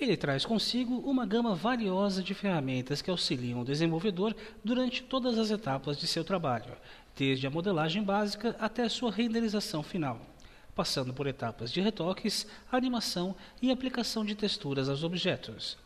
Ele traz consigo uma gama valiosa de ferramentas que auxiliam o desenvolvedor durante todas as etapas de seu trabalho, desde a modelagem básica até a sua renderização final, passando por etapas de retoques, animação e aplicação de texturas aos objetos.